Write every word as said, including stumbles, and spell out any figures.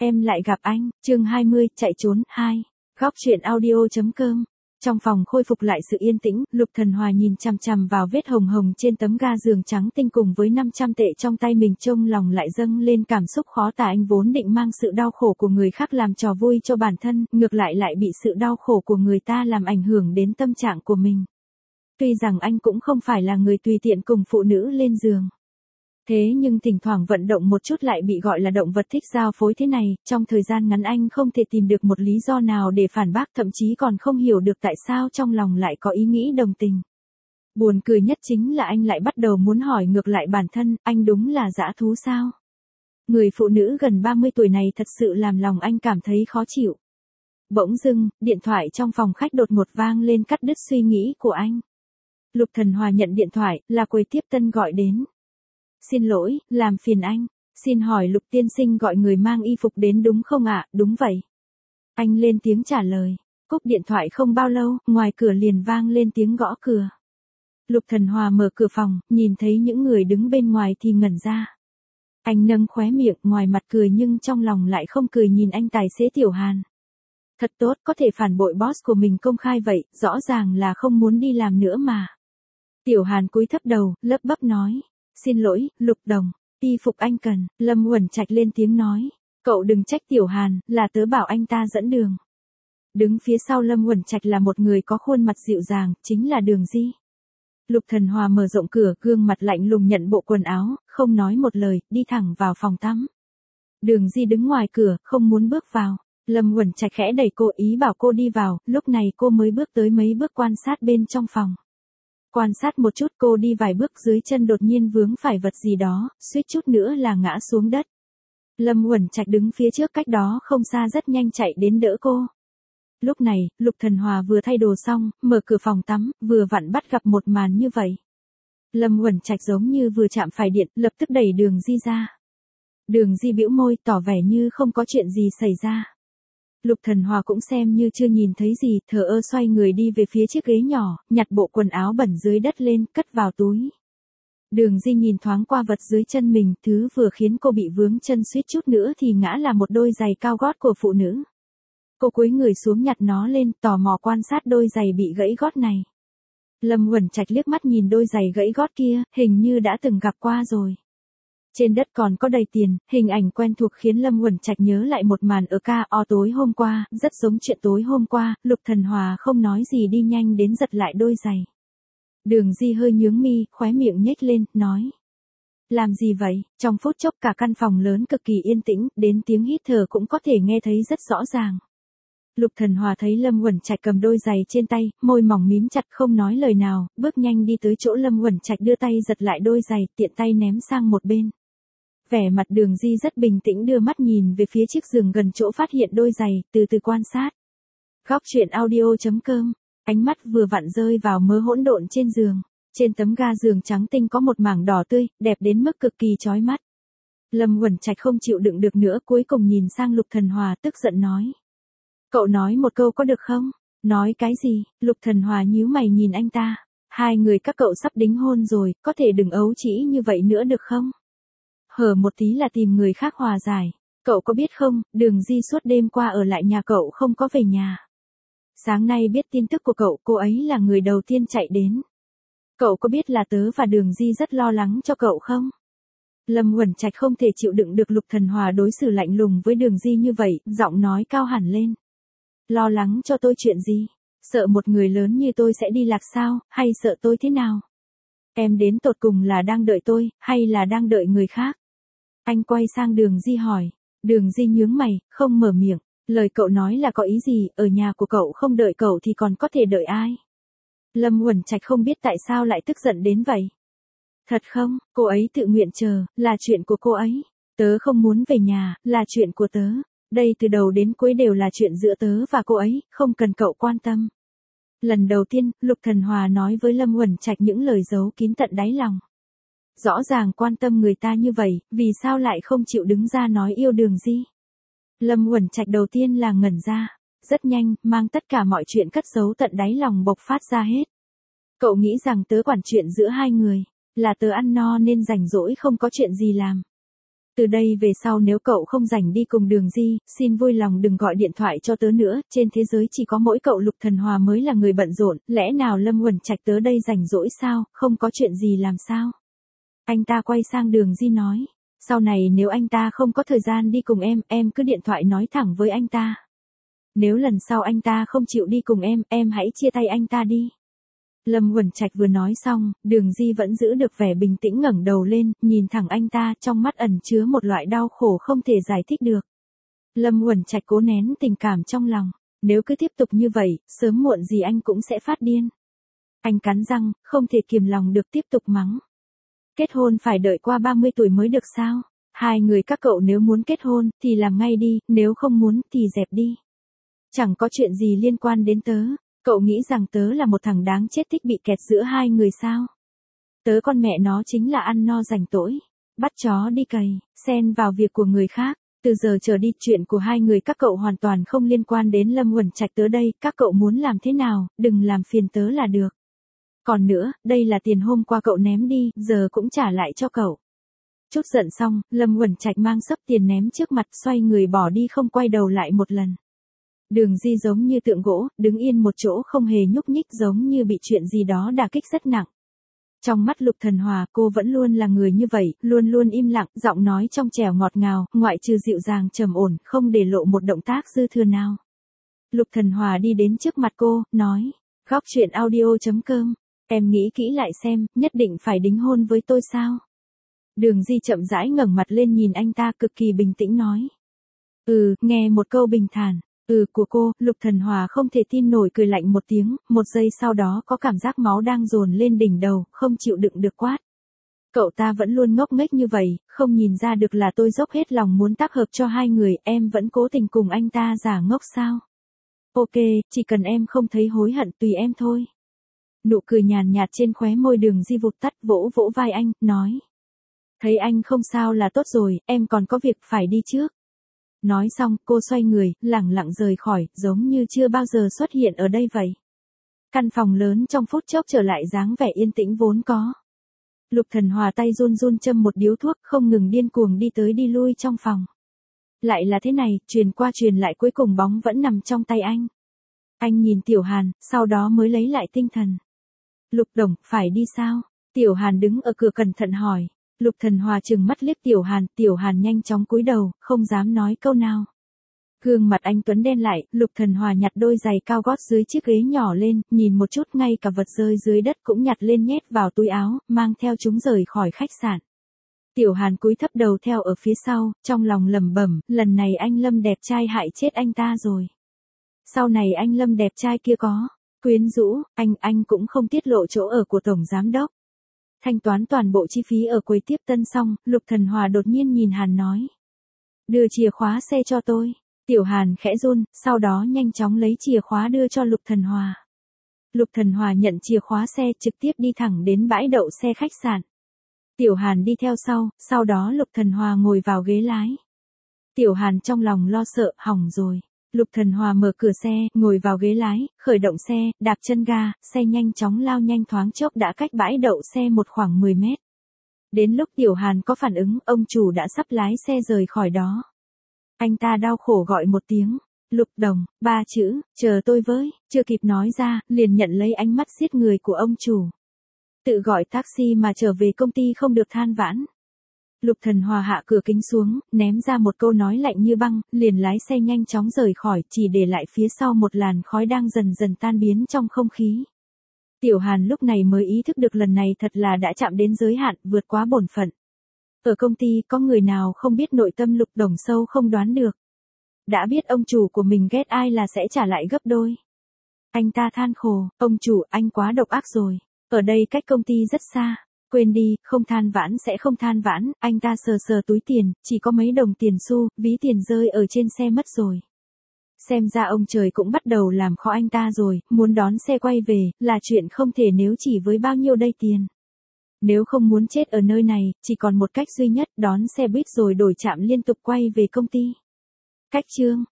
Em lại gặp anh, chương hai mươi, chạy trốn, hai. Góc truyện audio.com. Trong phòng khôi phục lại sự yên tĩnh, Lục Thần Hòa nhìn chằm chằm vào vết hồng hồng trên tấm ga giường trắng tinh cùng với năm trăm tệ trong tay mình, trông lòng lại dâng lên cảm xúc khó tả. Anh vốn định mang sự đau khổ của người khác làm trò vui cho bản thân, ngược lại lại bị sự đau khổ của người ta làm ảnh hưởng đến tâm trạng của mình. Tuy rằng anh cũng không phải là người tùy tiện cùng phụ nữ lên giường. Thế nhưng thỉnh thoảng vận động một chút lại bị gọi là động vật thích giao phối thế này, trong thời gian ngắn anh không thể tìm được một lý do nào để phản bác, thậm chí còn không hiểu được tại sao trong lòng lại có ý nghĩ đồng tình. Buồn cười nhất chính là anh lại bắt đầu muốn hỏi ngược lại bản thân, anh đúng là dã thú sao? Người phụ nữ gần ba mươi tuổi này thật sự làm lòng anh cảm thấy khó chịu. Bỗng dưng, điện thoại trong phòng khách đột ngột vang lên cắt đứt suy nghĩ của anh. Lục Thần Hòa nhận điện thoại, là quầy tiếp tân gọi đến. Xin lỗi, làm phiền anh. Xin hỏi Lục tiên sinh gọi người mang y phục đến đúng không ạ? Đúng vậy. Anh lên tiếng trả lời. Cúp điện thoại không bao lâu, ngoài cửa liền vang lên tiếng gõ cửa. Lục Thần Hòa mở cửa phòng, nhìn thấy những người đứng bên ngoài thì ngẩn ra. Anh nâng khóe miệng, ngoài mặt cười nhưng trong lòng lại không cười, nhìn anh tài xế Tiểu Hàn. Thật tốt, có thể phản bội boss của mình công khai vậy, rõ ràng là không muốn đi làm nữa mà. Tiểu Hàn cúi thấp đầu, lấp bắp nói. Xin lỗi, Lục đồng, y phục anh cần. Lâm Uẩn Trạch lên tiếng nói. Cậu đừng trách Tiểu Hàn, là tớ bảo anh ta dẫn đường. Đứng phía sau Lâm Uẩn Trạch là một người có khuôn mặt dịu dàng, chính là Đường Di. Lục Thần Hòa mở rộng cửa, gương mặt lạnh lùng nhận bộ quần áo, không nói một lời, đi thẳng vào phòng tắm. Đường Di đứng ngoài cửa, không muốn bước vào. Lâm Uẩn Trạch khẽ đẩy cô, ý bảo cô đi vào, lúc này cô mới bước tới mấy bước quan sát bên trong phòng. Quan sát một chút, cô đi vài bước, dưới chân đột nhiên vướng phải vật gì đó, suýt chút nữa là ngã xuống đất. Lâm Uẩn Trạch đứng phía trước cách đó không xa rất nhanh chạy đến đỡ cô. Lúc này, Lục Thần Hòa vừa thay đồ xong, mở cửa phòng tắm, vừa vặn bắt gặp một màn như vậy. Lâm Uẩn Trạch giống như vừa chạm phải điện, lập tức đẩy Đường Di ra. Đường Di bĩu môi, tỏ vẻ như không có chuyện gì xảy ra. Lục Thần Hòa cũng xem như chưa nhìn thấy gì, thờ ơ xoay người đi về phía chiếc ghế nhỏ, nhặt bộ quần áo bẩn dưới đất lên, cất vào túi. Đường Di nhìn thoáng qua vật dưới chân mình, thứ vừa khiến cô bị vướng chân suýt chút nữa thì ngã là một đôi giày cao gót của phụ nữ. Cô cúi người xuống nhặt nó lên, tò mò quan sát đôi giày bị gãy gót này. Lâm Uẩn Trạch liếc mắt nhìn đôi giày gãy gót kia, hình như đã từng gặp qua rồi. Trên đất còn có đầy tiền, hình ảnh quen thuộc khiến Lâm Uẩn Trạch nhớ lại một màn ở ca o tối hôm qua, rất giống chuyện tối hôm qua. Lục Thần Hòa không nói gì đi nhanh đến giật lại đôi giày. Đường Di hơi nhướng mi, khóe miệng nhếch lên, nói. Làm gì vậy? Trong phút chốc cả căn phòng lớn cực kỳ yên tĩnh, đến tiếng hít thở cũng có thể nghe thấy rất rõ ràng. Lục Thần Hòa thấy Lâm Uẩn Trạch cầm đôi giày trên tay, môi mỏng mím chặt không nói lời nào, bước nhanh đi tới chỗ Lâm Uẩn Trạch, đưa tay giật lại đôi giày, tiện tay ném sang một bên. Vẻ mặt Đường Di rất bình tĩnh, đưa mắt nhìn về phía chiếc giường gần chỗ phát hiện đôi giày, từ từ quan sát. Góc truyện audio.com. Ánh mắt vừa vặn rơi vào mớ hỗn độn trên giường. Trên tấm ga giường trắng tinh có một mảng đỏ tươi, đẹp đến mức cực kỳ chói mắt. Lâm Uẩn Trạch không chịu đựng được nữa, cuối cùng nhìn sang Lục Thần Hòa, tức giận nói. Cậu nói một câu có được không? Nói cái gì? Lục Thần Hòa nhíu mày nhìn anh ta. Hai người các cậu sắp đính hôn rồi, có thể đừng ấu trĩ như vậy nữa được không? Hở một tí là tìm người khác hòa giải. Cậu có biết không, Đường Di suốt đêm qua ở lại nhà cậu không có về nhà. Sáng nay biết tin tức của cậu, cô ấy là người đầu tiên chạy đến. Cậu có biết là tớ và Đường Di rất lo lắng cho cậu không? Lâm Uẩn Trạch không thể chịu đựng được Lục Thần Hòa đối xử lạnh lùng với Đường Di như vậy, giọng nói cao hẳn lên. Lo lắng cho tôi chuyện gì? Sợ một người lớn như tôi sẽ đi lạc sao, hay sợ tôi thế nào? Em đến tột cùng là đang đợi tôi, hay là đang đợi người khác? Anh quay sang Đường Di hỏi. Đường Di nhướng mày, không mở miệng. Lời cậu nói là có ý gì, ở nhà của cậu không đợi cậu thì còn có thể đợi ai? Lâm Uẩn Trạch không biết tại sao lại tức giận đến vậy. Thật không, cô ấy tự nguyện chờ, là chuyện của cô ấy. Tớ không muốn về nhà, là chuyện của tớ. Đây từ đầu đến cuối đều là chuyện giữa tớ và cô ấy, không cần cậu quan tâm. Lần đầu tiên, Lục Thần Hòa nói với Lâm Uẩn Trạch những lời giấu kín tận đáy lòng. Rõ ràng quan tâm người ta như vậy, vì sao lại không chịu đứng ra nói yêu Đường Di? Lâm Uẩn Trạch đầu tiên là ngẩn ra, rất nhanh, mang tất cả mọi chuyện cất giấu tận đáy lòng bộc phát ra hết. Cậu nghĩ rằng tớ quản chuyện giữa hai người, là tớ ăn no nên rảnh rỗi không có chuyện gì làm. Từ đây về sau nếu cậu không rảnh đi cùng Đường Di, xin vui lòng đừng gọi điện thoại cho tớ nữa, trên thế giới chỉ có mỗi cậu Lục Thần Hòa mới là người bận rộn, lẽ nào Lâm Uẩn Trạch tớ đây rảnh rỗi sao, không có chuyện gì làm sao? Anh ta quay sang Đường Di nói, sau này nếu anh ta không có thời gian đi cùng em, em cứ điện thoại nói thẳng với anh ta. Nếu lần sau anh ta không chịu đi cùng em, em hãy chia tay anh ta đi. Lâm Uẩn Trạch vừa nói xong, Đường Di vẫn giữ được vẻ bình tĩnh ngẩng đầu lên, nhìn thẳng anh ta, trong mắt ẩn chứa một loại đau khổ không thể giải thích được. Lâm Uẩn Trạch cố nén tình cảm trong lòng, nếu cứ tiếp tục như vậy, sớm muộn gì anh cũng sẽ phát điên. Anh cắn răng, không thể kiềm lòng được tiếp tục mắng. Kết hôn phải đợi qua ba mươi tuổi mới được sao? Hai người các cậu nếu muốn kết hôn, thì làm ngay đi, nếu không muốn, thì dẹp đi. Chẳng có chuyện gì liên quan đến tớ. Cậu nghĩ rằng tớ là một thằng đáng chết thích bị kẹt giữa hai người sao? Tớ con mẹ nó chính là ăn no rảnh rỗi, bắt chó đi cày, xen vào việc của người khác. Từ giờ trở đi chuyện của hai người các cậu hoàn toàn không liên quan đến Lâm Uẩn Trạch tớ đây, các cậu muốn làm thế nào, đừng làm phiền tớ là được. Còn nữa, đây là tiền hôm qua cậu ném đi, giờ cũng trả lại cho cậu. Chút giận xong, Lâm Uẩn Trạch mang xấp tiền ném trước mặt, xoay người bỏ đi không quay đầu lại một lần. Đường Di giống như tượng gỗ, đứng yên một chỗ không hề nhúc nhích, giống như bị chuyện gì đó đả kích rất nặng. Trong mắt Lục Thần Hòa, cô vẫn luôn là người như vậy, luôn luôn im lặng, giọng nói trong trẻo ngọt ngào, ngoại trừ dịu dàng trầm ổn, không để lộ một động tác dư thừa nào. Lục Thần Hòa đi đến trước mặt cô, nói, Góc truyện audio chấm com, em nghĩ kỹ lại xem, nhất định phải đính hôn với tôi sao? Đường Di chậm rãi ngẩng mặt lên nhìn anh ta, cực kỳ bình tĩnh nói. Ừ, nghe một câu bình thản. Ừ của cô, Lục Thần Hòa không thể tin nổi cười lạnh một tiếng, một giây sau đó có cảm giác máu đang dồn lên đỉnh đầu, không chịu đựng được quát. Cậu ta vẫn luôn ngốc nghếch như vậy, không nhìn ra được là tôi dốc hết lòng muốn tác hợp cho hai người, em vẫn cố tình cùng anh ta giả ngốc sao? Ok, chỉ cần em không thấy hối hận tùy em thôi. Nụ cười nhàn nhạt trên khóe môi Đường Di vụt tắt, vỗ vỗ vai anh, nói. Thấy anh không sao là tốt rồi, em còn có việc phải đi trước. Nói xong, cô xoay người, lẳng lặng rời khỏi, giống như chưa bao giờ xuất hiện ở đây vậy. Căn phòng lớn trong phút chốc trở lại dáng vẻ yên tĩnh vốn có. Lục Thần Hòa tay run run châm một điếu thuốc, không ngừng điên cuồng đi tới đi lui trong phòng. Lại là thế này, truyền qua truyền lại cuối cùng bóng vẫn nằm trong tay anh. Anh nhìn Tiểu Hàn, sau đó mới lấy lại tinh thần. Lục đồng, phải đi sao? Tiểu Hàn đứng ở cửa cẩn thận hỏi. Lục Thần Hòa trừng mắt liếc Tiểu Hàn, Tiểu Hàn nhanh chóng cúi đầu, không dám nói câu nào. Gương mặt anh tuấn đen lại, Lục Thần Hòa nhặt đôi giày cao gót dưới chiếc ghế nhỏ lên, nhìn một chút ngay cả vật rơi dưới đất cũng nhặt lên nhét vào túi áo, mang theo chúng rời khỏi khách sạn. Tiểu Hàn cúi thấp đầu theo ở phía sau, trong lòng lẩm bẩm, lần này anh Lâm đẹp trai hại chết anh ta rồi. Sau này anh Lâm đẹp trai kia có quyến rũ, anh anh cũng không tiết lộ chỗ ở của tổng giám đốc. Thanh toán toàn bộ chi phí ở quầy tiếp tân xong, Lục Thần Hòa đột nhiên nhìn Hàn nói. Đưa chìa khóa xe cho tôi. Tiểu Hàn khẽ run, sau đó nhanh chóng lấy chìa khóa đưa cho Lục Thần Hòa. Lục Thần Hòa nhận chìa khóa xe trực tiếp đi thẳng đến bãi đậu xe khách sạn. Tiểu Hàn đi theo sau, sau đó Lục Thần Hòa ngồi vào ghế lái. Tiểu Hàn trong lòng lo sợ, hỏng rồi. Lục Thần Hòa mở cửa xe, ngồi vào ghế lái, khởi động xe, đạp chân ga, xe nhanh chóng lao nhanh, thoáng chốc đã cách bãi đậu xe một khoảng mười mét. Đến lúc Tiểu Hàn có phản ứng, ông chủ đã sắp lái xe rời khỏi đó. Anh ta đau khổ gọi một tiếng, Lục đồng, ba chữ, chờ tôi với, chưa kịp nói ra, liền nhận lấy ánh mắt giết người của ông chủ. Tự gọi taxi mà trở về công ty không được than vãn. Lục Thần Hòa hạ cửa kính xuống, ném ra một câu nói lạnh như băng, liền lái xe nhanh chóng rời khỏi, chỉ để lại phía sau một làn khói đang dần dần tan biến trong không khí. Tiểu Hàn lúc này mới ý thức được lần này thật là đã chạm đến giới hạn, vượt quá bổn phận. Ở công ty có người nào không biết nội tâm Lục đồng sâu không đoán được. Đã biết ông chủ của mình ghét ai là sẽ trả lại gấp đôi. Anh ta than khổ, ông chủ anh quá độc ác rồi, ở đây cách công ty rất xa. Quên đi, không than vãn sẽ không than vãn, anh ta sờ sờ túi tiền, chỉ có mấy đồng tiền xu, ví tiền rơi ở trên xe mất rồi. Xem ra ông trời cũng bắt đầu làm khó anh ta rồi, muốn đón xe quay về, là chuyện không thể nếu chỉ với bao nhiêu đây tiền. Nếu không muốn chết ở nơi này, chỉ còn một cách duy nhất, đón xe buýt rồi đổi trạm liên tục quay về công ty. Cách chương